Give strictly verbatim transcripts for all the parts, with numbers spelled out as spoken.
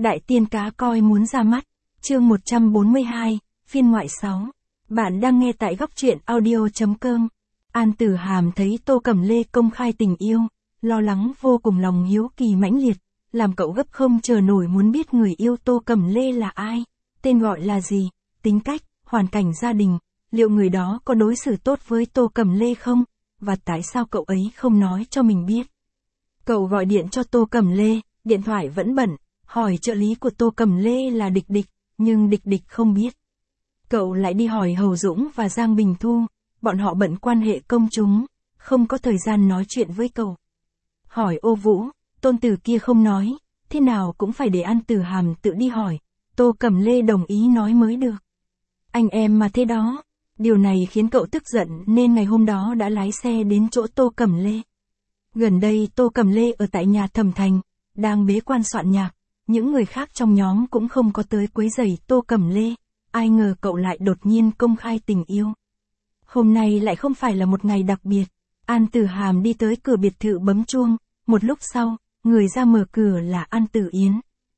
Đại tiên cá coi muốn ra mắt, chương một trăm bốn mươi hai, phiên ngoại sáu. Bạn đang nghe tại góc truyện audio.com. An Tử Hàm thấy Tô Cẩm Lê công khai tình yêu, lo lắng vô cùng, lòng hiếu kỳ mãnh liệt, làm cậu gấp không chờ nổi muốn biết người yêu Tô Cẩm Lê là ai, tên gọi là gì, tính cách, hoàn cảnh gia đình, liệu người đó có đối xử tốt với Tô Cẩm Lê không, và tại sao cậu ấy không nói cho mình biết. Cậu gọi điện cho Tô Cẩm Lê, điện thoại vẫn bận, hỏi trợ lý của Tô Cẩm Lê là Địch Địch, nhưng Địch Địch không biết. Cậu lại đi hỏi Hầu Dũng và Giang Bình Thu, bọn họ bận quan hệ công chúng, không có thời gian nói chuyện với cậu. Hỏi Ô Vũ, tôn tử kia không nói, thế nào cũng phải để An Tử Hàm tự đi hỏi, Tô Cẩm Lê đồng ý nói mới được. Anh em mà thế đó, điều này khiến cậu tức giận nên ngày hôm đó đã lái xe đến chỗ Tô Cẩm Lê. Gần đây Tô Cẩm Lê ở tại nhà Thẩm Thành, đang bế quan soạn nhạc, những người khác trong nhóm cũng không có tới quấy rầy Tô Cẩm Lê, ai ngờ cậu lại đột nhiên công khai tình yêu. Hôm nay lại không phải là một ngày đặc biệt, An Tử Hàm đi tới cửa biệt thự bấm chuông, một lúc sau, người ra mở cửa là An Tử Yến.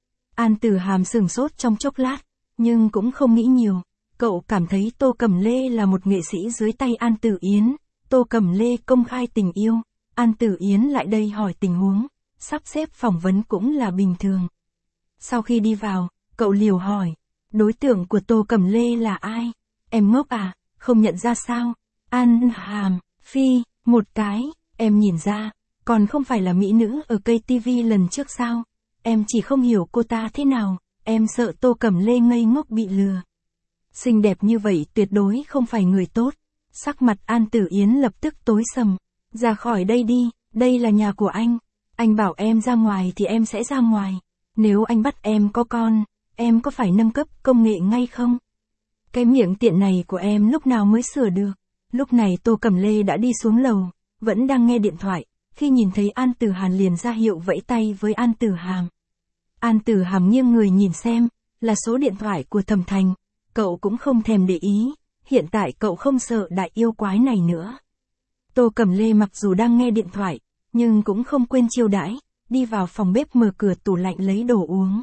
An Tử Hàm sửng sốt trong chốc lát, nhưng cũng không nghĩ nhiều, cậu cảm thấy Tô Cẩm Lê là một nghệ sĩ dưới tay An Tử Yến, Tô Cẩm Lê công khai tình yêu, An Tử Yến lại đây hỏi tình huống, sắp xếp phỏng vấn cũng là bình thường. Sau khi đi vào, cậu liều hỏi, đối tượng của Tô Cẩm Lê là ai? Em ngốc à, không nhận ra sao? An Hàm, Phi, một cái, em nhìn ra, còn không phải là mỹ nữ ở cây tivi lần trước sao? Em chỉ không hiểu cô ta thế nào, em sợ Tô Cẩm Lê ngây ngốc bị lừa. Xinh đẹp như vậy tuyệt đối không phải người tốt. Sắc mặt An Tử Yến lập tức tối sầm. Ra khỏi đây đi, đây là nhà của anh. Anh bảo em ra ngoài thì em sẽ ra ngoài. Nếu anh bắt em có con, em có phải nâng cấp công nghệ ngay không? Cái miệng tiện này của em lúc nào mới sửa được? Lúc này Tô Cẩm Lê đã đi xuống lầu, vẫn đang nghe điện thoại. Khi nhìn thấy An Tử Hàn liền ra hiệu vẫy tay với An Tử Hàm. An Tử Hàm nghiêng người nhìn xem, là số điện thoại của Thẩm Thành. Cậu cũng không thèm để ý, hiện tại cậu không sợ đại yêu quái này nữa. Tô Cẩm Lê mặc dù đang nghe điện thoại, nhưng cũng không quên chiêu đãi, đi vào phòng bếp mở cửa tủ lạnh lấy đồ uống.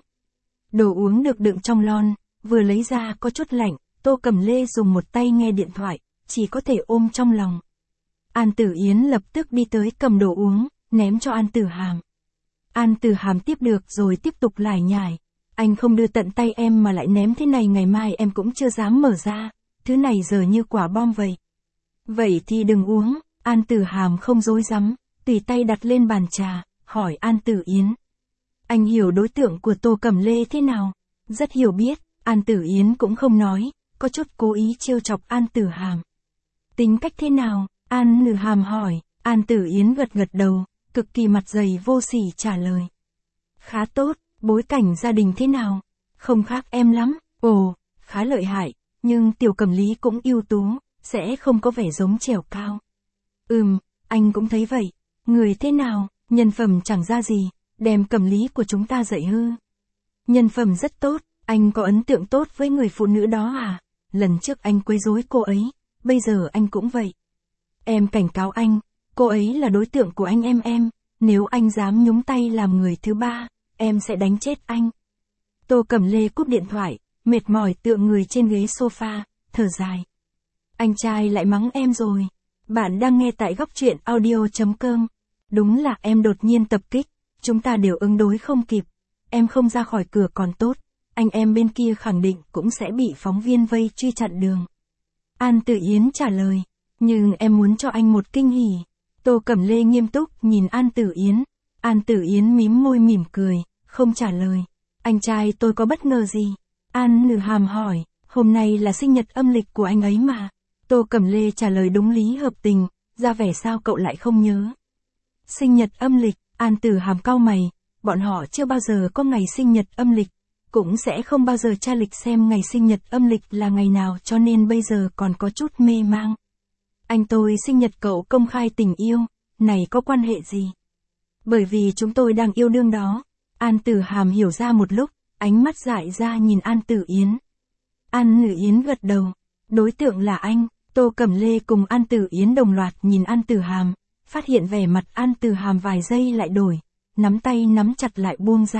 Đồ uống được đựng trong lon, vừa lấy ra có chút lạnh, Tô Cẩm Lê dùng một tay nghe điện thoại, chỉ có thể ôm trong lòng. An Tử Yến lập tức đi tới cầm đồ uống, ném cho An Tử Hàm. An Tử Hàm tiếp được rồi tiếp tục lải nhải. Anh không đưa tận tay em mà lại ném thế này, ngày mai em cũng chưa dám mở ra, thứ này giờ như quả bom vậy. Vậy thì đừng uống, An Tử Hàm không dối rắm, tùy tay đặt lên bàn trà, hỏi An Tử Yến. Anh hiểu đối tượng của Tô Cẩm Lê thế nào? Rất hiểu biết, An Tử Yến cũng không nói, có chút cố ý trêu chọc An Tử Hàm. Tính cách thế nào? An Tử Hàm hỏi, An Tử Yến gật gật đầu, cực kỳ mặt dày vô sỉ trả lời. Khá tốt, bối cảnh gia đình thế nào? Không khác em lắm, ồ, khá lợi hại, nhưng Tiểu Cẩm Lý cũng ưu tú, sẽ không có vẻ giống trèo cao. Ừm, anh cũng thấy vậy, người thế nào, nhân phẩm chẳng ra gì, đem Cẩm Lý của chúng ta dạy hư. Nhân phẩm rất tốt, anh có ấn tượng tốt với người phụ nữ đó à? Lần trước anh quấy rối cô ấy, bây giờ anh cũng vậy. Em cảnh cáo anh, cô ấy là đối tượng của anh em em, nếu anh dám nhúng tay làm người thứ ba, em sẽ đánh chết anh. Tô Cẩm Lê cúp điện thoại, mệt mỏi tựa người trên ghế sofa, thở dài. Anh trai lại mắng em rồi. Bạn đang nghe tại góc truyện audio.com. Đúng là em đột nhiên tập kích, chúng ta đều ứng đối không kịp. Em không ra khỏi cửa còn tốt, anh em bên kia khẳng định cũng sẽ bị phóng viên vây truy chặn đường. An Tử Yến trả lời, nhưng em muốn cho anh một kinh hỉ. Tô Cẩm Lê nghiêm túc nhìn An Tử Yến. An Tử Yến mím môi mỉm cười, không trả lời. Anh trai tôi có bất ngờ gì? An Tử Hàm hỏi, hôm nay là sinh nhật âm lịch của anh ấy mà. Tô Cẩm Lê trả lời đúng lý hợp tình, ra vẻ sao cậu lại không nhớ. Sinh nhật âm lịch, An Tử Hàm cau mày, bọn họ chưa bao giờ có ngày sinh nhật âm lịch, cũng sẽ không bao giờ tra lịch xem ngày sinh nhật âm lịch là ngày nào, cho nên bây giờ còn có chút mê mang. Anh tôi sinh nhật cậu công khai tình yêu, này có quan hệ gì? Bởi vì chúng tôi đang yêu đương đó. An Tử Hàm hiểu ra một lúc, ánh mắt dại ra nhìn An Tử Yến. An Tử Yến gật đầu, đối tượng là anh. Tô Cẩm Lê cùng An Tử Yến đồng loạt nhìn An Tử Hàm, phát hiện vẻ mặt An Tử Hàm vài giây lại đổi, nắm tay nắm chặt lại buông ra,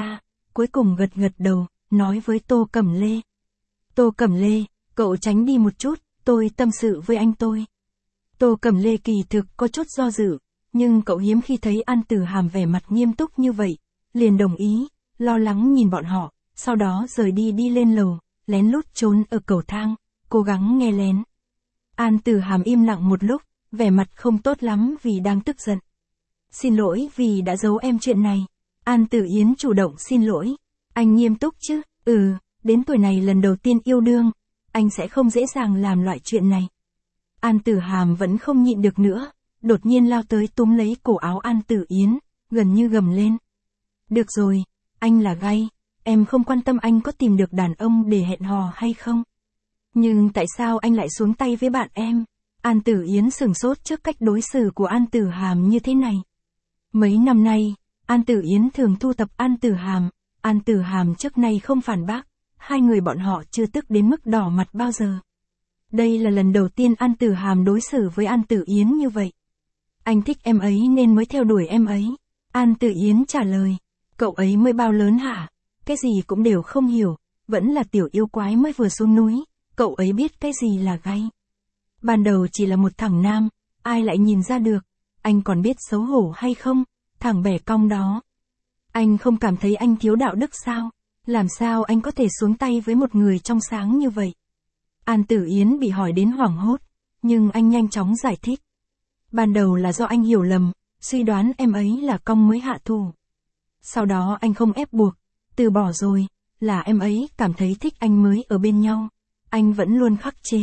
cuối cùng gật gật đầu, nói với Tô Cẩm Lê. Tô Cẩm Lê, cậu tránh đi một chút, tôi tâm sự với anh tôi. Tô Cẩm Lê kỳ thực có chút do dự, nhưng cậu hiếm khi thấy An Tử Hàm vẻ mặt nghiêm túc như vậy, liền đồng ý, lo lắng nhìn bọn họ, sau đó rời đi đi lên lầu, lén lút trốn ở cầu thang, cố gắng nghe lén. An Tử Hàm im lặng một lúc, vẻ mặt không tốt lắm vì đang tức giận. Xin lỗi vì đã giấu em chuyện này. An Tử Yến chủ động xin lỗi. Anh nghiêm túc chứ? Ừ, đến tuổi này lần đầu tiên yêu đương, anh sẽ không dễ dàng làm loại chuyện này. An Tử Hàm vẫn không nhịn được nữa, đột nhiên lao tới túm lấy cổ áo An Tử Yến, gần như gầm lên. Được rồi, anh là gay, em không quan tâm anh có tìm được đàn ông để hẹn hò hay không. Nhưng tại sao anh lại xuống tay với bạn em? An Tử Yến sửng sốt trước cách đối xử của An Tử Hàm như thế này. Mấy năm nay, An Tử Yến thường thu thập An Tử Hàm, An Tử Hàm trước nay không phản bác, hai người bọn họ chưa tức đến mức đỏ mặt bao giờ. Đây là lần đầu tiên An Tử Hàm đối xử với An Tử Yến như vậy. Anh thích em ấy nên mới theo đuổi em ấy. An Tử Yến trả lời, cậu ấy mới bao lớn hả? Cái gì cũng đều không hiểu, vẫn là tiểu yêu quái mới vừa xuống núi, cậu ấy biết cái gì là gay. Ban đầu chỉ là một thằng nam, ai lại nhìn ra được, anh còn biết xấu hổ hay không, thằng bẻ cong đó. Anh không cảm thấy anh thiếu đạo đức sao? Làm sao anh có thể xuống tay với một người trong sáng như vậy? An Tử Yến bị hỏi đến hoảng hốt, nhưng anh nhanh chóng giải thích. Ban đầu là do anh hiểu lầm, suy đoán em ấy là cong mới hạ thủ. Sau đó anh không ép buộc, từ bỏ rồi, là em ấy cảm thấy thích anh mới ở bên nhau. Anh vẫn luôn khắc chế.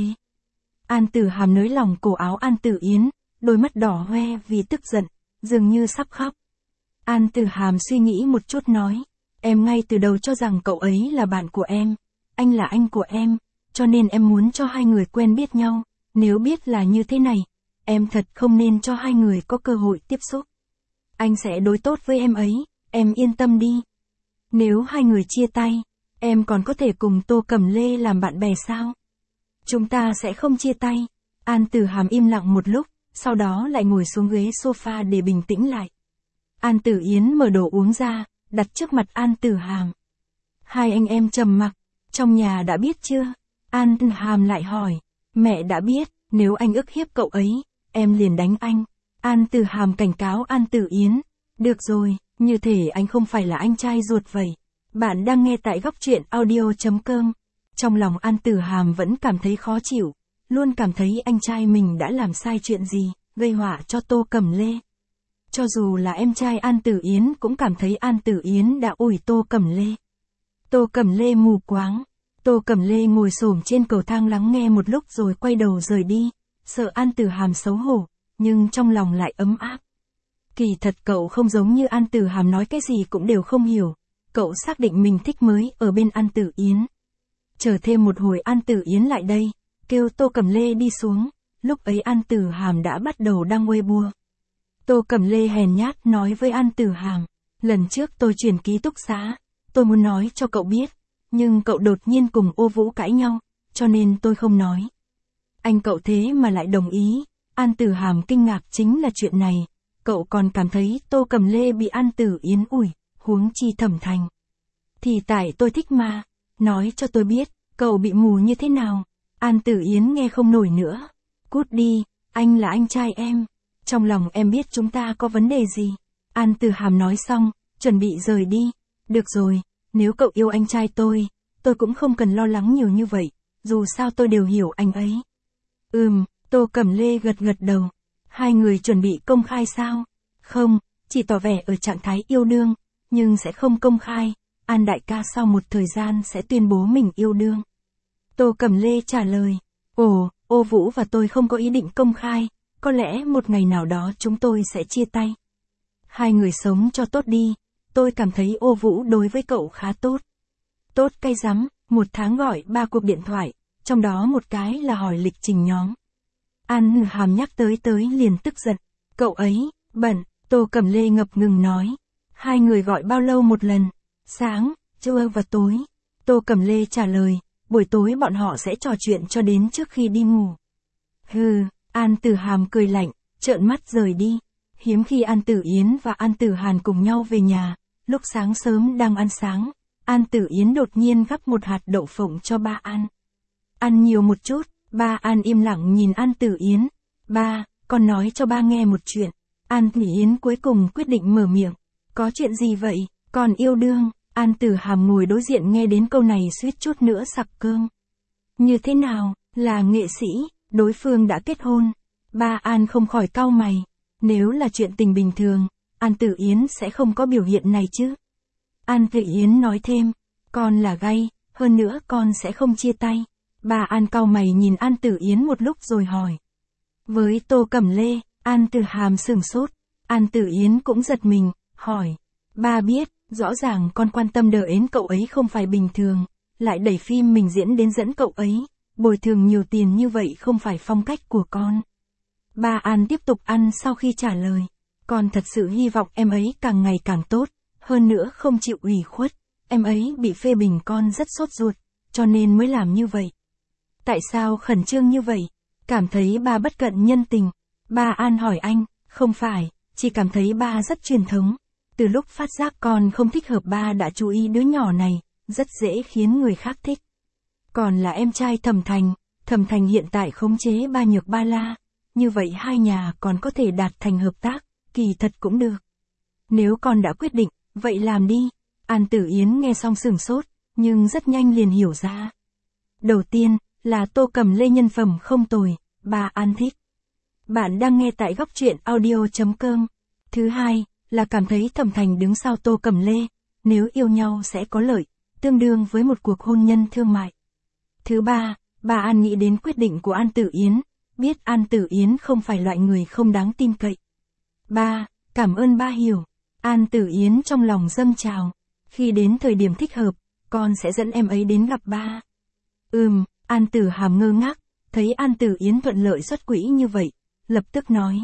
An Tử Hàm nới lỏng cổ áo An Tử Yến, đôi mắt đỏ hoe vì tức giận, dường như sắp khóc. An Tử Hàm suy nghĩ một chút nói, em ngay từ đầu cho rằng cậu ấy là bạn của em, anh là anh của em, cho nên em muốn cho hai người quen biết nhau, nếu biết là như thế này, em thật không nên cho hai người có cơ hội tiếp xúc. Anh sẽ đối tốt với em ấy, em yên tâm đi. Nếu hai người chia tay, em còn có thể cùng Tô Cẩm Lê làm bạn bè sao? Chúng ta sẽ không chia tay. An Tử Hàm im lặng một lúc, sau đó lại ngồi xuống ghế sofa để bình tĩnh lại. An Tử Yến mở đồ uống ra, đặt trước mặt An Tử Hàm. Hai anh em trầm mặc, trong nhà đã biết chưa? An Tử Hàm lại hỏi, mẹ đã biết, nếu anh ức hiếp cậu ấy, em liền đánh anh. An Tử Hàm cảnh cáo An Tử Yến, được rồi, như thể anh không phải là anh trai ruột vậy. Bạn đang nghe tại góc truyện audio chấm com. Trong lòng An Tử Hàm vẫn cảm thấy khó chịu, luôn cảm thấy anh trai mình đã làm sai chuyện gì, gây họa cho Tô Cẩm Lê. Cho dù là em trai An Tử Yến cũng cảm thấy An Tử Yến đã ủi Tô Cẩm Lê. Tô Cẩm Lê mù quáng. Tô Cẩm Lê ngồi xổm trên cầu thang lắng nghe một lúc rồi quay đầu rời đi, sợ An Tử Hàm xấu hổ, nhưng trong lòng lại ấm áp. Kỳ thật cậu không giống như An Tử Hàm nói cái gì cũng đều không hiểu, cậu xác định mình thích mới ở bên An Tử Yến. Chờ thêm một hồi An Tử Yến lại đây, kêu Tô Cẩm Lê đi xuống, lúc ấy An Tử Hàm đã bắt đầu đăng Weibo. Tô Cẩm Lê hèn nhát nói với An Tử Hàm, lần trước tôi chuyển ký túc xá, tôi muốn nói cho cậu biết, nhưng cậu đột nhiên cùng Ô Vũ cãi nhau, cho nên tôi không nói. Anh cậu thế mà lại đồng ý. An Tử Hàm kinh ngạc chính là chuyện này, cậu còn cảm thấy Tô Cẩm Lê bị An Tử Yến ủi, huống chi Thẩm Thành. Thì tại tôi thích mà, nói cho tôi biết, cậu bị mù như thế nào. An Tử Yến nghe không nổi nữa. Cút đi, anh là anh trai em. Trong lòng em biết chúng ta có vấn đề gì. An Tử Hàm nói xong, chuẩn bị rời đi. Được rồi, nếu cậu yêu anh trai tôi, tôi cũng không cần lo lắng nhiều như vậy, dù sao tôi đều hiểu anh ấy. Ừm, Tô Cẩm Lê gật gật đầu. Hai người chuẩn bị công khai sao? Không, chỉ tỏ vẻ ở trạng thái yêu đương, nhưng sẽ không công khai. An đại ca sau một thời gian sẽ tuyên bố mình yêu đương. Tô Cẩm Lê trả lời, ồ, Ô Vũ và tôi không có ý định công khai, có lẽ một ngày nào đó chúng tôi sẽ chia tay. Hai người sống cho tốt đi, tôi cảm thấy Ô Vũ đối với cậu khá tốt. Tốt cay rắm, một tháng gọi ba cuộc điện thoại, trong đó một cái là hỏi lịch trình nhóm. An Hàm nhắc tới tới liền tức giận, cậu ấy, bận, Tô Cẩm Lê ngập ngừng nói. Hai người gọi bao lâu một lần? Sáng, trưa và tối. Tô Cẩm Lê trả lời, buổi tối bọn họ sẽ trò chuyện cho đến trước khi đi ngủ. Hừ, An Tử Hàm cười lạnh, trợn mắt rời đi. Hiếm khi An Tử Yến và An Tử Hàn cùng nhau về nhà, lúc sáng sớm đang ăn sáng, An Tử Yến đột nhiên gắp một hạt đậu phộng cho ba An. Ăn nhiều một chút, ba An im lặng nhìn An Tử Yến. Ba, con nói cho ba nghe một chuyện. An Tử Yến cuối cùng quyết định mở miệng. Có chuyện gì vậy, con yêu đương? An Tử Hàm ngồi đối diện nghe đến câu này suýt chút nữa sặc cơm. Như thế nào, là nghệ sĩ, đối phương đã kết hôn. Ba An không khỏi cau mày. Nếu là chuyện tình bình thường, An Tử Yến sẽ không có biểu hiện này chứ. An Tử Yến nói thêm, con là gay, hơn nữa con sẽ không chia tay. Ba An cau mày nhìn An Tử Yến một lúc rồi hỏi. Với Tô Cẩm Lê, An Tử Hàm sửng sốt. An Tử Yến cũng giật mình, hỏi. Ba biết, rõ ràng con quan tâm đờ ến cậu ấy không phải bình thường, lại đẩy phim mình diễn đến dẫn cậu ấy, bồi thường nhiều tiền như vậy không phải phong cách của con. Ba An tiếp tục ăn sau khi trả lời. Con thật sự hy vọng em ấy càng ngày càng tốt, hơn nữa không chịu ủy khuất, em ấy bị phê bình con rất sốt ruột, cho nên mới làm như vậy. Tại sao khẩn trương như vậy? Cảm thấy ba bất cận nhân tình. Ba An hỏi anh, không phải, chỉ cảm thấy ba rất truyền thống. Từ lúc phát giác con không thích hợp ba đã chú ý đứa nhỏ này, rất dễ khiến người khác thích. Còn là em trai Thẩm Thành, Thẩm Thành hiện tại khống chế ba Nhược Ba La, như vậy hai nhà còn có thể đạt thành hợp tác, kỳ thật cũng được. Nếu con đã quyết định, vậy làm đi. An Tử Yến nghe xong sửng sốt, nhưng rất nhanh liền hiểu ra. Đầu tiên, là Tô Cẩm Lê nhân phẩm không tồi, bà An thích. Bạn đang nghe tại góc truyện audio chấm com. Thứ hai, là cảm thấy Thẩm Thành đứng sau Tô Cẩm Lê, nếu yêu nhau sẽ có lợi, tương đương với một cuộc hôn nhân thương mại. Thứ ba, bà An nghĩ đến quyết định của An Tử Yến, biết An Tử Yến không phải loại người không đáng tin cậy. Ba, cảm ơn ba hiểu. An Tử Yến trong lòng dâng trào. Khi đến thời điểm thích hợp, con sẽ dẫn em ấy đến gặp ba. Ừm, An Tử Hàm ngơ ngác, thấy An Tử Yến thuận lợi xuất quỹ như vậy, lập tức nói.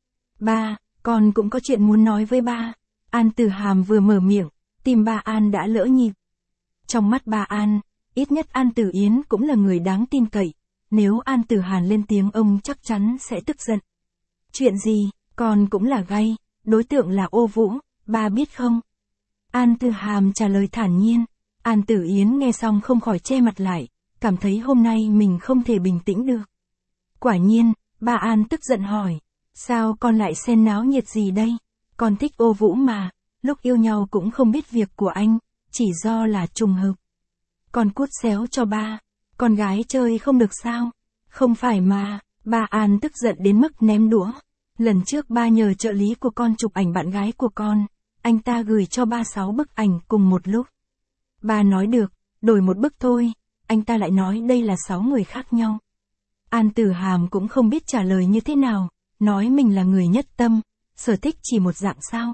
Ba, con cũng có chuyện muốn nói với ba. An Tử Hàm vừa mở miệng, tim ba An đã lỡ nhịp. Trong mắt ba An, ít nhất An Tử Yến cũng là người đáng tin cậy, nếu An Tử Hàn lên tiếng ông chắc chắn sẽ tức giận. Chuyện gì, con cũng là gay, đối tượng là Ô Vũ, ba biết không? An Tử Hàm trả lời thản nhiên. An Tử Yến nghe xong không khỏi che mặt lại, cảm thấy hôm nay mình không thể bình tĩnh được. Quả nhiên, ba An tức giận hỏi, sao con lại xen náo nhiệt gì đây? Con thích Ô Vũ mà, lúc yêu nhau cũng không biết việc của anh, chỉ do là trùng hợp. Con cút xéo cho ba, con gái chơi không được sao? Không phải mà, ba An tức giận đến mức ném đũa. Lần trước ba nhờ trợ lý của con chụp ảnh bạn gái của con, anh ta gửi cho ba sáu bức ảnh cùng một lúc. Ba nói được, đổi một bức thôi, anh ta lại nói đây là sáu người khác nhau. An Tử Hàm cũng không biết trả lời như thế nào, nói mình là người nhất tâm, sở thích chỉ một dạng sao.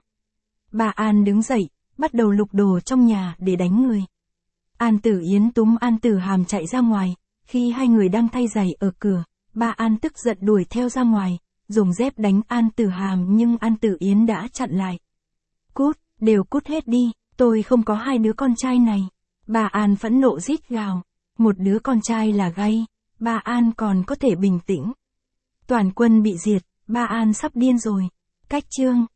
Ba An đứng dậy, bắt đầu lục đồ trong nhà để đánh người. An Tử Yến túm An Tử Hàm chạy ra ngoài, khi hai người đang thay giày ở cửa, ba An tức giận đuổi theo ra ngoài, dùng dép đánh An Tử Hàm nhưng An Tử Yến đã chặn lại. Cút, đều cút hết đi, tôi không có hai đứa con trai này. Ba An phẫn nộ rít gào, một đứa con trai là gay, ba An còn có thể bình tĩnh. Toàn quân bị diệt, ba An sắp điên rồi. Cách chương